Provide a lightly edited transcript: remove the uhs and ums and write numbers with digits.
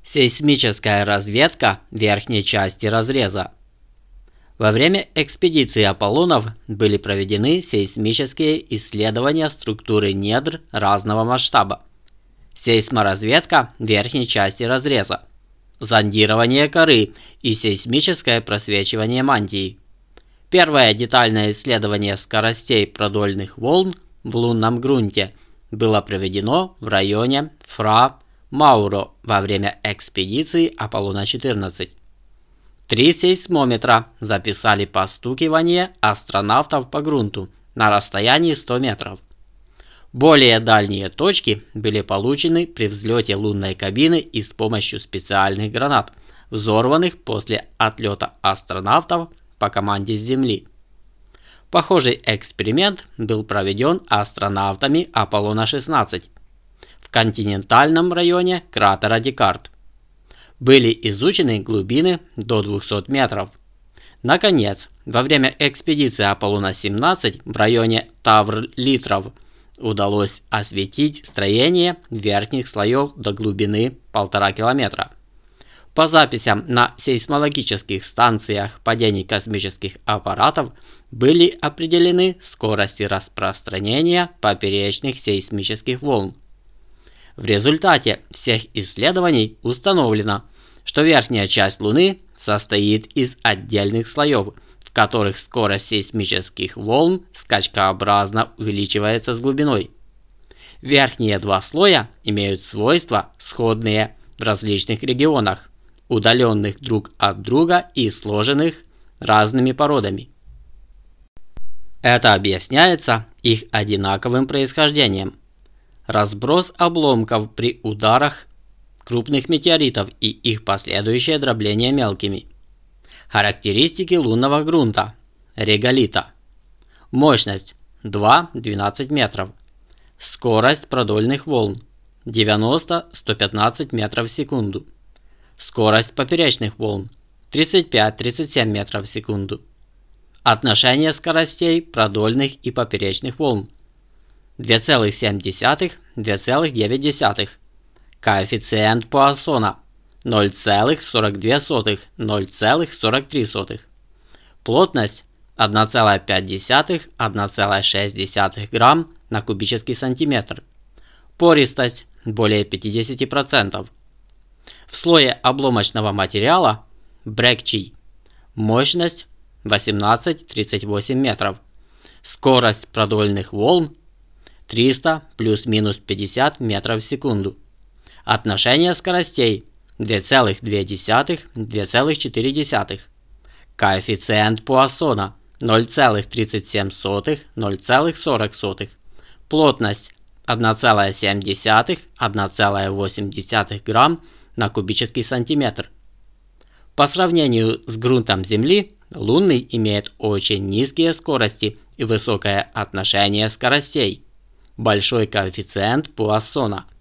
Сейсмическая разведка верхней части разреза. Во время экспедиции Аполлонов были проведены сейсмические исследования структуры недр разного масштаба. Сейсморазведка верхней части разреза. Зондирование коры и сейсмическое просвечивание мантии. Первое детальное исследование скоростей продольных волн в лунном грунте было проведено в районе Фра-Мауро во время экспедиции Аполлона-14. 3 сейсмометра записали постукивание астронавтов по грунту на расстоянии 100 метров. Более дальние точки были получены при взлете лунной кабины и с помощью специальных гранат, взорванных после отлета астронавтов по команде с Земли. Похожий эксперимент был проведен астронавтами Аполлона-16 в континентальном районе кратера Декарт. Были изучены глубины до 200 метров. Наконец, во время экспедиции Аполлона-17 в районе Тавр-Литров удалось осветить строение верхних слоев до глубины 1,5 километра. По записям на сейсмологических станциях падений космических аппаратов были определены скорости распространения поперечных сейсмических волн. В результате всех исследований установлено, что верхняя часть Луны состоит из отдельных слоев, в которых скорость сейсмических волн скачкообразно увеличивается с глубиной. Верхние два слоя имеют свойства, сходные в различных регионах, удаленных друг от друга и сложенных разными породами. Это объясняется их одинаковым происхождением. Разброс обломков при ударах крупных метеоритов и их последующее дробление мелкими. Характеристики лунного грунта. Реголита. Мощность 2-12 метров. Скорость продольных волн 90-115 метров в секунду. Скорость поперечных волн 35-37 метров в секунду. Отношение скоростей продольных и поперечных волн 2,7-2,9. Коэффициент Пуассона 0,42-0,43. Плотность 1,5-1,6 грамм на кубический сантиметр. Пористость более 50%. В слое обломочного материала брекчий мощность 18-38 метров. Скорость продольных волн 300 плюс-минус 50 метров в секунду. Отношение скоростей 2,2-2,4. Коэффициент Пуассона 0,37-0,40. Плотность 1,7-1,8 грамм на кубический сантиметр. По сравнению с грунтом Земли, лунный имеет очень низкие скорости и высокое отношение скоростей. Большой коэффициент Пуассона.